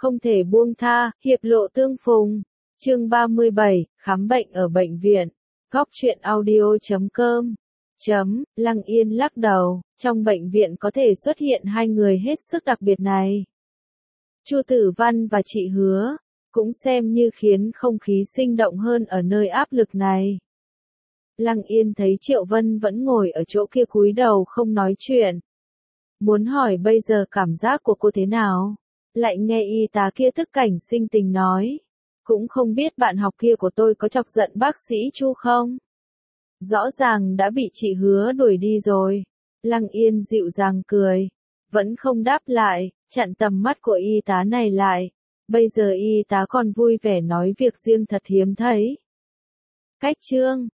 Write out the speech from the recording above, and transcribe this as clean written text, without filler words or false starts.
không thể buông tha, hiệp lộ tương phùng. Chương 37, khám bệnh ở bệnh viện. Góc truyện audio.com. Lăng Yên lắc đầu, trong bệnh viện có thể xuất hiện hai người hết sức đặc biệt này. Chu Tử Văn và chị Hứa, cũng xem như khiến không khí sinh động hơn ở nơi áp lực này. Lăng Yên thấy Triệu Vân vẫn ngồi ở chỗ kia cúi đầu không nói chuyện. Muốn hỏi bây giờ cảm giác của cô thế nào? Lại nghe y tá kia tức cảnh sinh tình nói. Cũng không biết bạn học kia của tôi có chọc giận bác sĩ Chu không? Rõ ràng đã bị chị Hứa đuổi đi rồi. Lăng Yên dịu dàng cười. Vẫn không đáp lại, chặn tầm mắt của y tá này lại. Bây giờ y tá còn vui vẻ nói việc riêng thật hiếm thấy. Cách chương